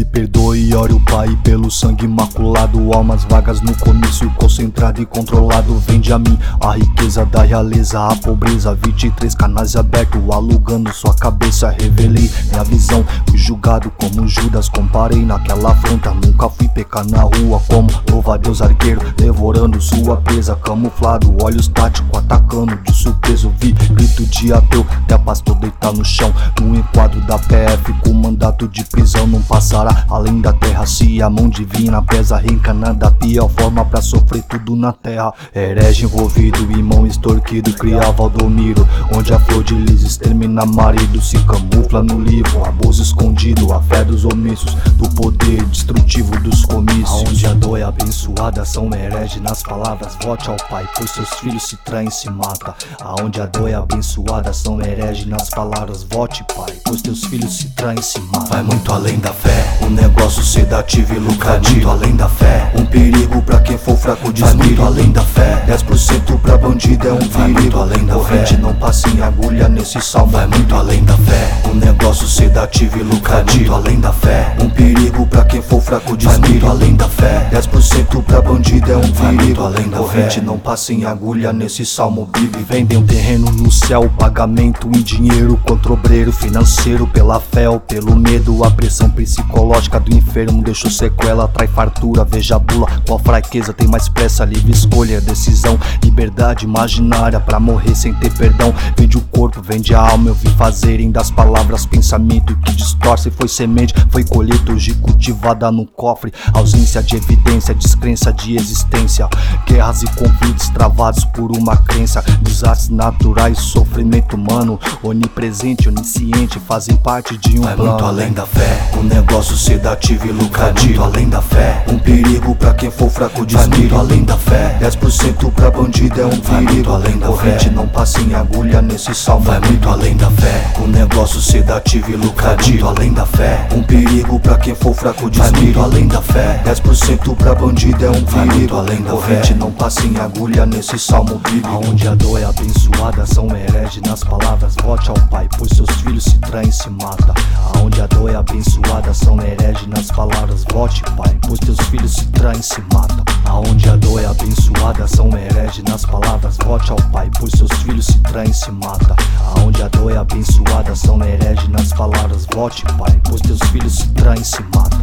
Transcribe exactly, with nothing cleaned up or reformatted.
perdoe, ore o Pai pelo sangue imaculado. Almas vagas no comício, concentrado e controlado. Vende a mim a riqueza da realeza, a pobreza. Vinte e três canais abertos, alugando sua cabeça. Revelei minha visão, fui julgado como Judas. Comparei naquela afronta, nunca fui pecar na rua como louva-a-Deus arqueiro, devorando sua presa. Camuflado, olhos táticos, atacando de surpreso. Vi grito de ateu, até pastor deitar no chão. No enquadro da P F, com mandato de prisão. Não passará além da terra, se a mão divina pesa. Reencarnada da pior forma pra sofrer tudo na terra. Herege envolvido, irmão extorquido, cria Valdomiro, onde a flor de lis extermina marido. Se camufla no livro, abuso escondido, a fé dos omissos, do poder destrutivo dos comícios. Aonde a dor é abençoada são herege nas palavras, vote ao Pai, pois seus filhos se traem e se matam. Aonde a dor é abençoada são herege nas palavras, vote Pai, pois teus filhos se traem e se matam. Vai muito além da fé, um negócio sedativo e lucrativo. Vai muito além da fé, um perigo pra quem for fraco de espírito. Vai muito além da fé, dez por cento pra bandido é um perigo. Vai muito além da corrente fé, não passa em agulha nesse salmo. Vai muito além da fé, um negócio sedativo e lucrativo. Vai muito além da fé, um perigo pra quem for fraco de espírito. Vai muito além da fé, dez por cento pra bandido é um perigo. Vai muito além da corrente, não passa em agulha nesse salmo bíblico. Vendem um terreno no céu, pagamento em dinheiro contra obreiro financeiro. Pela fé ou pelo medo, a pressão psicológica do enfermo deixou sequela, trai fartura. Veja a bula, qual fraqueza tem mais pressa? Livre escolha, decisão, liberdade imaginária pra morrer sem ter perdão. Vende o corpo, vende a alma, eu vi fazerem das palavras pensamento que distorce. Foi semente, foi colheita, hoje cultivada no cofre. Ausência de evidência, descrença de existência. Guerras e conflitos travados por uma crença. Desastres naturais, sofrimento humano, onipresente, onisciente, fazem parte de um Vai plano. muito além da fé, um negócio sedativo e lucrativo. Vai muito além da fé, um perigo pra quem for fraco de espírito. Vai muito além da fé, dez por cento pra bandido é um perigo. Vai muito além da corrente, fé, não passa em agulha nesse salmo. Vai muito além da fé, um negócio sedativo e lucrativo. Vai muito além da fé, um perigo pra quem for fraco de espírito. Vai muito além da fé, dez por cento pra bandido é um perigo. Vai muito além da corrente, não passa em agulha nesse salmo bíblico. Aonde a dor é abençoada são herege nas palavras, vote ao Pai, pois seus filhos se traem e se matam. Aonde a dor é abençoada são herege nas palavras, vote Pai, pois teus filhos se traem e se matam. Aonde a dor é abençoada são herege nas palavras, vote ao Pai, pois seus filhos se traem e se matam. Aonde a dor é abençoada são herege nas palavras, vote Pai, pois teus filhos se traem e se matam.